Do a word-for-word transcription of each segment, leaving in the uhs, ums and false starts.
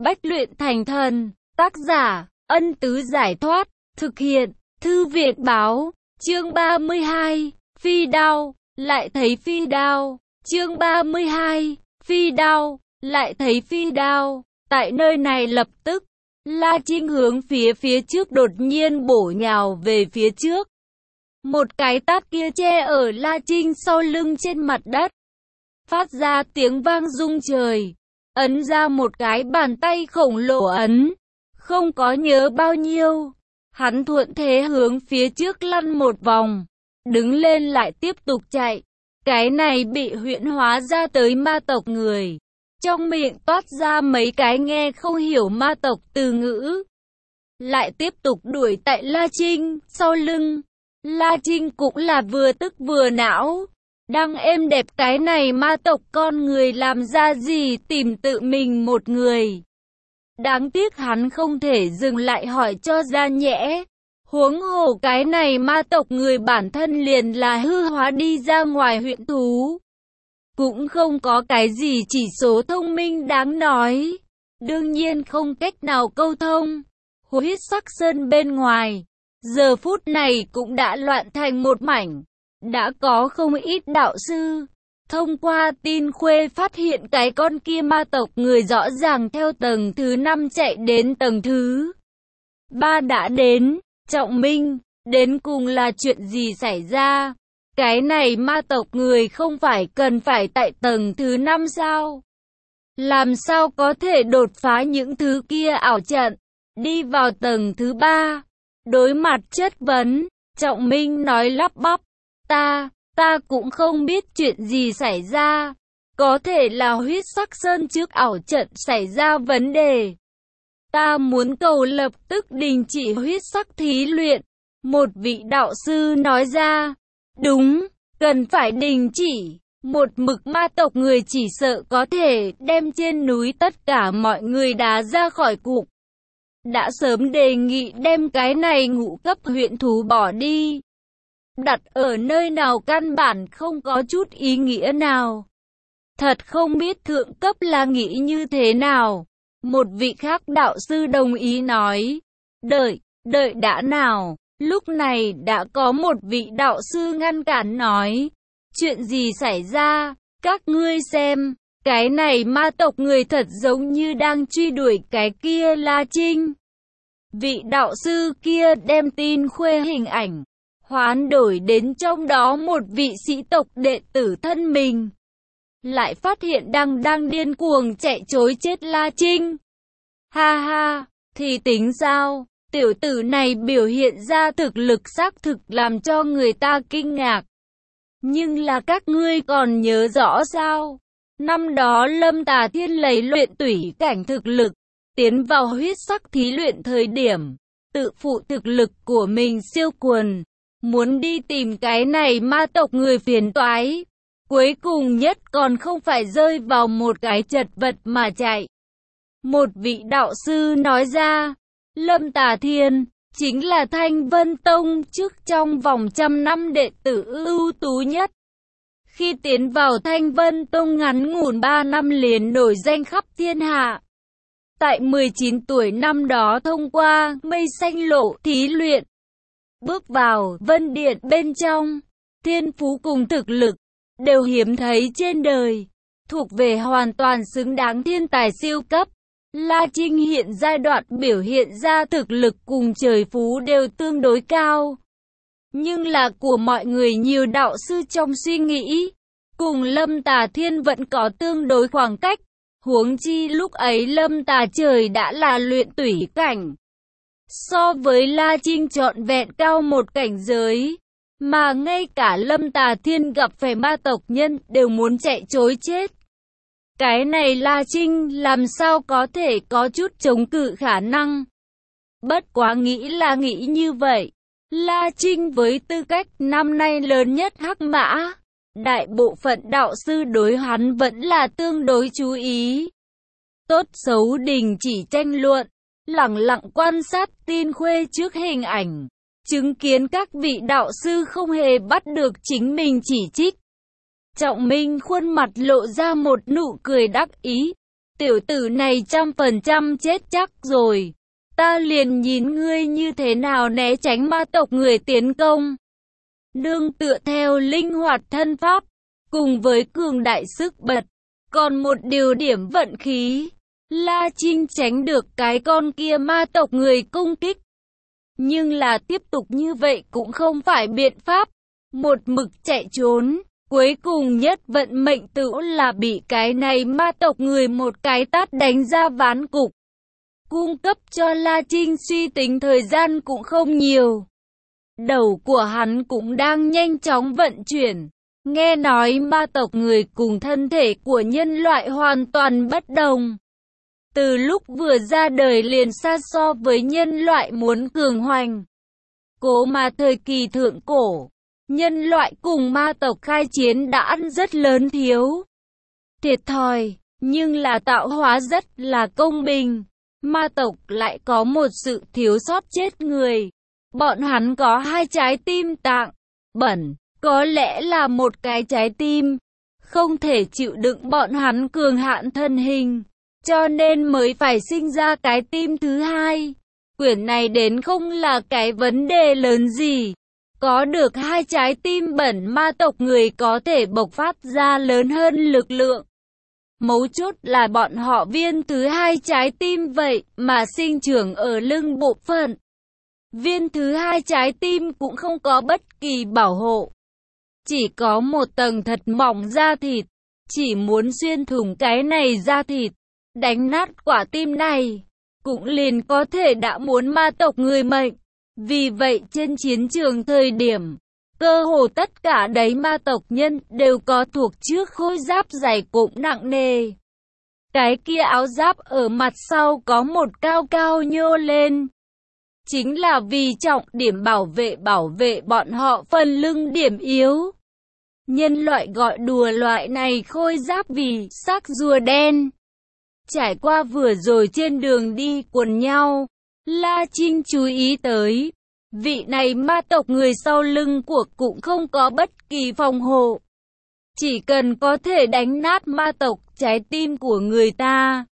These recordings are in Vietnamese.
bách luyện thành thần. Tác giả, Ân Tứ Giải Thoát. Thực hiện, Thư Viện Báo. Chương ba mươi hai, Phi Đao, lại thấy phi đao. Chương ba mươi hai, Phi Đao, lại thấy phi đao. Tại nơi này lập tức, La Trinh hướng phía phía trước đột nhiên bổ nhào về phía trước. Một cái tát kia che ở La Trinh sau lưng trên mặt đất, phát ra tiếng vang rung trời. Ấn ra một cái bàn tay khổng lồ ấn, không có nhớ bao nhiêu. Hắn thuận thế hướng phía trước lăn một vòng, đứng lên lại tiếp tục chạy. Cái này bị huyễn hóa ra tới ma tộc người, trong miệng toát ra mấy cái nghe không hiểu ma tộc từ ngữ. Lại tiếp tục đuổi tại La Trinh sau lưng. La Trinh cũng là vừa tức vừa não. Đang êm đẹp cái này ma tộc con người làm ra gì tìm tự mình một người. Đáng tiếc hắn không thể dừng lại hỏi cho ra nhẽ. Huống hồ cái này ma tộc người bản thân liền là hư hóa đi ra ngoài huyện thú. Cũng không có cái gì chỉ số thông minh đáng nói. Đương nhiên không cách nào câu thông. Huyết sắc sơn bên ngoài, giờ phút này cũng đã loạn thành một mảnh. Đã có không ít đạo sư thông qua tin khuê phát hiện cái con kia ma tộc người rõ ràng theo tầng thứ năm chạy đến tầng thứ ba đã đến. Trọng Minh, đến cùng là chuyện gì xảy ra? Cái này ma tộc người không phải cần phải tại tầng thứ năm sao? Làm sao có thể đột phá những thứ kia ảo trận, đi vào tầng thứ ba? Đối mặt chất vấn, Trọng Minh nói lắp bắp, ta, ta cũng không biết chuyện gì xảy ra. Có thể là huyết sắc sơn trước ảo trận xảy ra vấn đề. Ta muốn cầu lập tức đình chỉ huyết sắc thí luyện. Một vị đạo sư nói ra. Đúng, cần phải đình chỉ. Một mực ma tộc người chỉ sợ có thể đem trên núi tất cả mọi người đá ra khỏi cục. Đã sớm đề nghị đem cái này ngũ cấp huyện thú bỏ đi. Đặt ở nơi nào căn bản không có chút ý nghĩa nào. Thật không biết thượng cấp là nghĩ như thế nào. Một vị khác đạo sư đồng ý nói. Đợi, đợi đã nào. Lúc này đã có một vị đạo sư ngăn cản nói. Chuyện gì xảy ra? Các ngươi xem. Cái này ma tộc người thật giống như đang truy đuổi cái kia La Trinh. Vị đạo sư kia đem tin khuê hình ảnh hoán đổi đến trong đó một vị sĩ tộc đệ tử thân mình. Lại phát hiện đang đang điên cuồng chạy trối chết La Trinh. Ha ha, thì tính sao? Tiểu tử này biểu hiện ra thực lực xác thực làm cho người ta kinh ngạc. Nhưng là các ngươi còn nhớ rõ sao? Năm đó Lâm Tà Thiên lấy luyện tủy cảnh thực lực, tiến vào huyết sắc thí luyện thời điểm, tự phụ thực lực của mình siêu quần. Muốn đi tìm cái này ma tộc người phiền toái. Cuối cùng nhất còn không phải rơi vào một cái chật vật mà chạy. Một vị đạo sư nói ra, Lâm Tà Thiên chính là Thanh Vân Tông trước trong vòng trăm năm đệ tử ưu tú nhất. Khi tiến vào Thanh Vân Tông ngắn ngủn ba năm liền nổi danh khắp thiên hạ. Tại mười chín tuổi năm đó thông qua mây xanh lộ thí luyện. Bước vào Vân Điện bên trong, thiên phú cùng thực lực đều hiếm thấy trên đời, thuộc về hoàn toàn xứng đáng thiên tài siêu cấp. La Trinh hiện giai đoạn biểu hiện ra thực lực cùng trời phú đều tương đối cao. Nhưng là của mọi người nhiều đạo sư trong suy nghĩ, cùng Lâm Tà Thiên vẫn có tương đối khoảng cách. Huống chi lúc ấy Lâm Tà trời đã là luyện tủy cảnh. So với La Trinh trọn vẹn cao một cảnh giới. Mà ngay cả Lâm Tà Thiên gặp phải ma tộc nhân đều muốn chạy trối chết. Cái này La Trinh làm sao có thể có chút chống cự khả năng. Bất quá nghĩ là nghĩ như vậy. La Trinh với tư cách năm nay lớn nhất Hắc Mã, đại bộ phận đạo sư đối hắn vẫn là tương đối chú ý. Tốt xấu đình chỉ tranh luận, lẳng lặng quan sát tin khuê trước hình ảnh. Chứng kiến các vị đạo sư không hề bắt được chính mình chỉ trích. Trọng Minh khuôn mặt lộ ra một nụ cười đắc ý. tiểu tử này trăm phần trăm chết chắc rồi. Ta liền nhìn ngươi như thế nào né tránh ma tộc người tiến công. Nương tựa theo linh hoạt thân pháp, cùng với cường đại sức bật, còn một điều điểm vận khí, La Trinh tránh được cái con kia ma tộc người công kích. Nhưng là tiếp tục như vậy cũng không phải biện pháp, một mực chạy trốn, cuối cùng nhất vận mệnh tự là bị cái này ma tộc người một cái tát đánh ra ván cục. Cung cấp cho La Trinh suy tính thời gian cũng không nhiều. Đầu của hắn cũng đang nhanh chóng vận chuyển. Nghe nói ma tộc người cùng thân thể của nhân loại hoàn toàn bất đồng. Từ lúc vừa ra đời liền xa so với nhân loại muốn cường hoành. Cố mà thời kỳ thượng cổ, nhân loại cùng ma tộc khai chiến đã ăn rất lớn thiếu thiệt thòi, nhưng là tạo hóa rất là công bình. Ma tộc lại có một sự thiếu sót chết người. Bọn hắn có hai trái tim tạng bẩn, có lẽ là một cái trái tim không thể chịu đựng bọn hắn cường hạn thân hình, cho nên mới phải sinh ra cái tim thứ hai. Quyển này đến không là cái vấn đề lớn gì. Có được hai trái tim bẩn, ma tộc người có thể bộc phát ra lớn hơn lực lượng. Mấu chốt là bọn họ viên thứ hai trái tim vậy mà sinh trưởng ở lưng bộ phận. Viên thứ hai trái tim cũng không có bất kỳ bảo hộ. Chỉ có một tầng thật mỏng da thịt. Chỉ muốn xuyên thủng cái này da thịt, đánh nát quả tim này, cũng liền có thể đã muốn ma tộc người mệnh. Vì vậy trên chiến trường thời điểm, cơ hồ tất cả đấy ma tộc nhân đều có thuộc trước khôi giáp dày cộm nặng nề. Cái kia áo giáp ở mặt sau có một cao cao nhô lên. Chính là vì trọng điểm bảo vệ bảo vệ bọn họ phần lưng điểm yếu. Nhân loại gọi đùa loại này khôi giáp vì xác rùa đen. Trải qua vừa rồi trên đường đi quần nhau, La Trinh chú ý tới, vị này ma tộc người sau lưng của cũng không có bất kỳ phòng hộ. Chỉ cần có thể đánh nát ma tộc trái tim của người ta,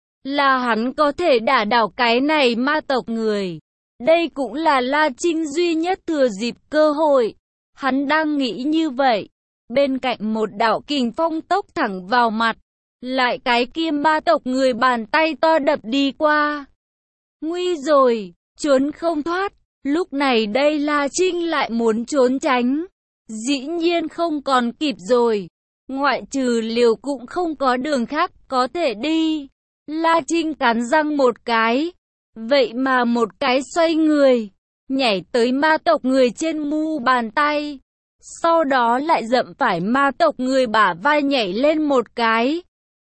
là hắn có thể đả đảo cái này ma tộc người. Đây cũng là La Trinh duy nhất thừa dịp cơ hội. Hắn đang nghĩ như vậy. Bên cạnh một đạo kình phong tốc thẳng vào mặt. Lại cái kia ma tộc người bàn tay to đập đi qua. Nguy rồi, trốn không thoát. Lúc này đây La Trinh lại muốn trốn tránh. Dĩ nhiên không còn kịp rồi. Ngoại trừ liều cũng không có đường khác có thể đi. La Trinh cắn răng một cái. Vậy mà một cái xoay người, nhảy tới ma tộc người trên mu bàn tay. Sau đó lại dậm phải ma tộc người bả vai nhảy lên một cái.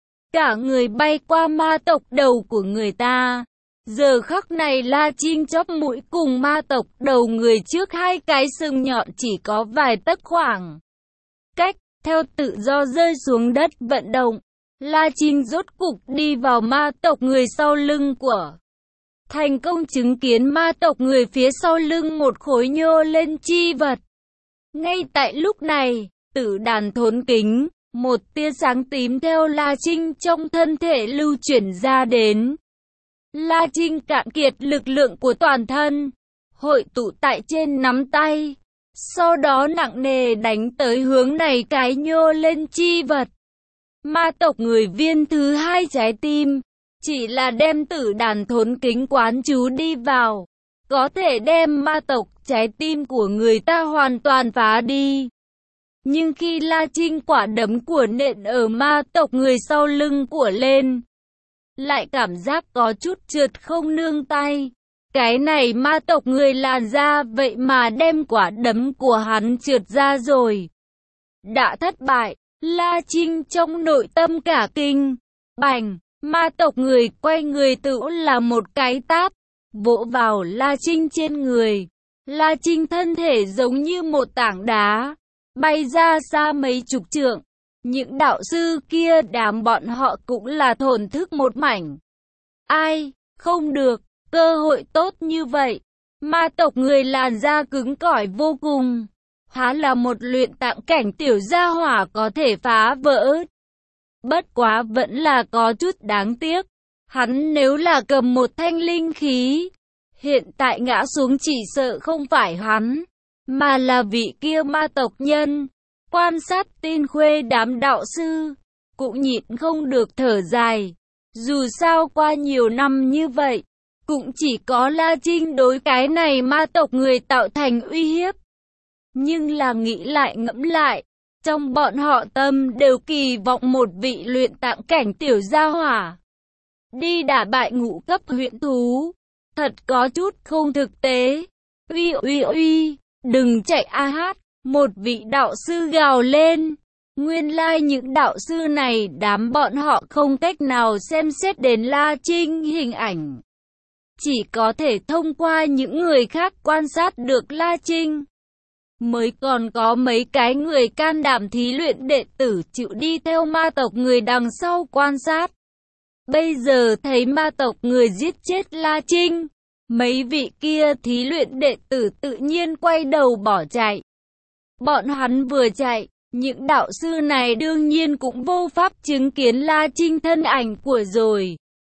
Cả người bay qua ma tộc đầu của người ta. Giờ khắc này La Trinh chóp mũi cùng ma tộc đầu người trước hai cái sừng nhọn chỉ có vài tấc khoảng cách. Theo tự do rơi xuống đất vận động, La Trinh rốt cục đi vào ma tộc người sau lưng của. Thành công chứng kiến ma tộc người phía sau lưng một khối nhô lên chi vật. Ngay tại lúc này, tử đàn thốn kính, một tia sáng tím theo La Trinh trong thân thể lưu chuyển ra đến. La Trinh cạn kiệt lực lượng của toàn thân, hội tụ tại trên nắm tay. Sau đó nặng nề đánh tới hướng này cái nhô lên chi vật. Ma tộc người viên thứ hai trái tim. Chỉ là đem tử đàn thốn kính quán chú đi vào, có thể đem ma tộc trái tim của người ta hoàn toàn phá đi. Nhưng khi La Trinh quả đấm của nện ở ma tộc người sau lưng của lên, lại cảm giác có chút trượt không nương tay. Cái này ma tộc người làn da vậy mà đem quả đấm của hắn trượt ra rồi. Đã thất bại, La Trinh trong nội tâm cả kinh, bành. Ma tộc người quay người tự là một cái tát, vỗ vào La Trinh trên người. La Trinh thân thể giống như một tảng đá, bay ra xa mấy chục trượng. Những đạo sư kia đám bọn họ cũng là thổn thức một mảnh. Ai, không được, cơ hội tốt như vậy. Ma tộc người làn da cứng cỏi vô cùng. Há là một luyện tạng cảnh tiểu gia hỏa có thể phá vỡ. Bất quá vẫn là có chút đáng tiếc. Hắn nếu là cầm một thanh linh khí, hiện tại ngã xuống chỉ sợ không phải hắn, mà là vị kia ma tộc nhân. Quan sát Tin Khuê đám đạo sư, cũng nhịn không được thở dài. Dù sao qua nhiều năm như vậy, cũng chỉ có La Trinh đối cái này ma tộc người tạo thành uy hiếp. Nhưng là nghĩ lại ngẫm lại, trong bọn họ tâm đều kỳ vọng một vị luyện tạng cảnh tiểu gia hỏa đi đả bại ngũ cấp huyễn thú, thật có chút không thực tế. Uy uy uy, đừng chạy a hát, một vị đạo sư gào lên. Nguyên lai những đạo sư này đám bọn họ không cách nào xem xét đến La Trinh hình ảnh, chỉ có thể thông qua những người khác quan sát được La Trinh. Mới còn có mấy cái người can đảm thí luyện đệ tử chịu đi theo ma tộc người đằng sau quan sát. Bây giờ thấy ma tộc người giết chết La Trinh, mấy vị kia thí luyện đệ tử tự nhiên quay đầu bỏ chạy. Bọn hắn vừa chạy, những đạo sư này đương nhiên cũng vô pháp chứng kiến La Trinh thân ảnh của rồi.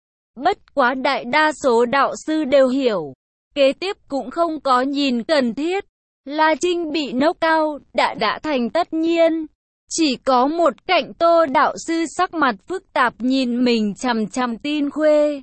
Bất quá đại đa số đạo sư đều hiểu, kế tiếp cũng không có nhìn cần thiết. La Trinh bị knock out đã đã thành tất nhiên. Chỉ có một cạnh Tô đạo sư sắc mặt phức tạp nhìn mình chằm chằm Tin Khuê.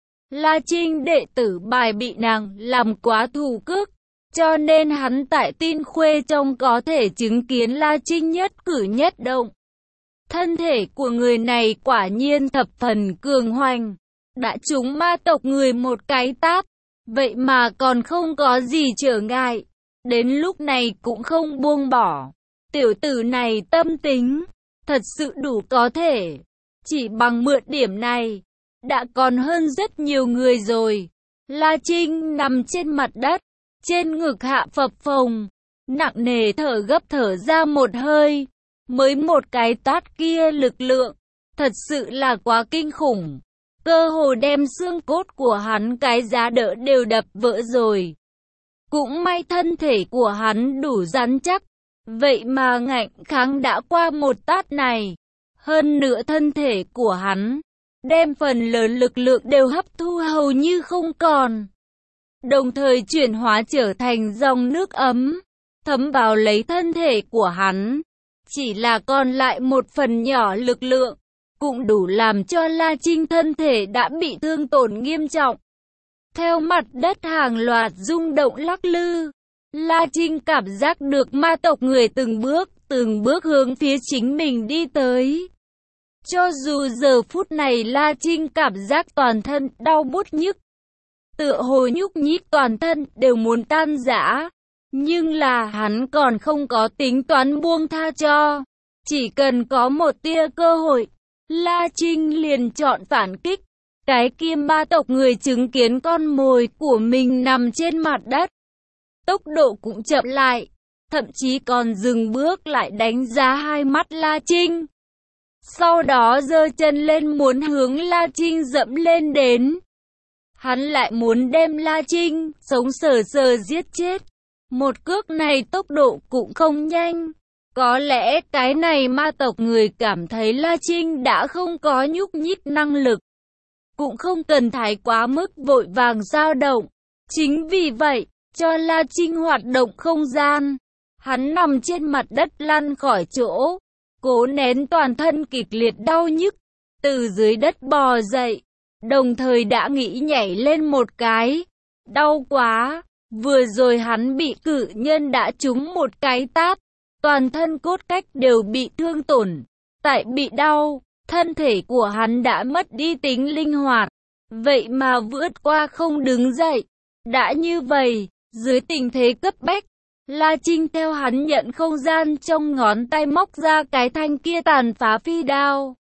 La Trinh đệ tử bài bị nàng làm quá thủ cước, cho nên hắn tại Tin Khuê trông có thể chứng kiến La Trinh nhất cử nhất động. Thân thể của người này quả nhiên thập phần cường hoành, đã trúng ma tộc người một cái tát, vậy mà còn không có gì trở ngại. Đến lúc này cũng không buông bỏ. Tiểu tử này tâm tính thật sự đủ có thể. Chỉ bằng mượn điểm này, đã còn hơn rất nhiều người rồi. La Trinh nằm trên mặt đất, trên ngực hạ phập phồng, nặng nề thở gấp thở ra một hơi. Mới một cái tát kia lực lượng, thật sự là quá kinh khủng. Cơ hồ đem xương cốt của hắn cái giá đỡ đều đập vỡ rồi. Cũng may thân thể của hắn đủ rắn chắc, vậy mà ngạnh kháng đã qua một tát này. Hơn nữa thân thể của hắn, đem phần lớn lực lượng đều hấp thu hầu như không còn. Đồng thời chuyển hóa trở thành dòng nước ấm, thấm vào lấy thân thể của hắn. Chỉ là còn lại một phần nhỏ lực lượng, cũng đủ làm cho La Trinh thân thể đã bị thương tổn nghiêm trọng. Theo mặt đất hàng loạt rung động lắc lư, La Trinh cảm giác được ma tộc người từng bước, từng bước hướng phía chính mình đi tới. Cho dù giờ phút này La Trinh cảm giác toàn thân đau buốt nhức, tựa hồ nhúc nhích toàn thân đều muốn tan rã, nhưng là hắn còn không có tính toán buông tha cho. Chỉ cần có một tia cơ hội, La Trinh liền chọn phản kích. Cái kia ma tộc người chứng kiến con mồi của mình nằm trên mặt đất, tốc độ cũng chậm lại, thậm chí còn dừng bước lại đánh giá hai mắt La Trinh. Sau đó giơ chân lên muốn hướng La Trinh dẫm lên đến. Hắn lại muốn đem La Trinh sống sờ sờ giết chết. Một cước này tốc độ cũng không nhanh. Có lẽ cái này ma tộc người cảm thấy La Trinh đã không có nhúc nhích năng lực, cũng không cần thái quá mức vội vàng dao động. Chính vì vậy, cho La Trinh hoạt động không gian. Hắn nằm trên mặt đất lăn khỏi chỗ, cố nén toàn thân kịch liệt đau nhức, từ dưới đất bò dậy, đồng thời đã nghĩ nhảy lên một cái. Đau quá, vừa rồi hắn bị cự nhân đã trúng một cái tát, toàn thân cốt cách đều bị thương tổn. Tại bị đau, thân thể của hắn đã mất đi tính linh hoạt, vậy mà vượt qua không đứng dậy. Đã như vậy, dưới tình thế cấp bách, La Trinh theo hắn nhận không gian trong ngón tay móc ra cái thanh kia tàn phá phi đao.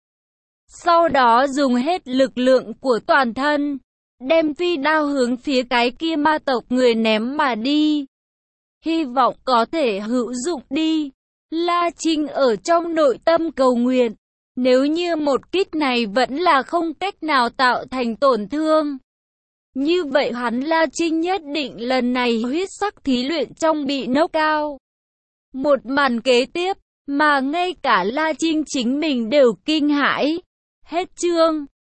Sau đó dùng hết lực lượng của toàn thân, đem phi đao hướng phía cái kia ma tộc người ném mà đi. Hy vọng có thể hữu dụng đi. La Trinh ở trong nội tâm cầu nguyện. Nếu như một kích này vẫn là không cách nào tạo thành tổn thương, như vậy hắn La Trinh nhất định lần này huyết sắc thí luyện trong bị knock out. Một màn kế tiếp, mà ngay cả La Trinh chính mình đều kinh hãi. Hết chương.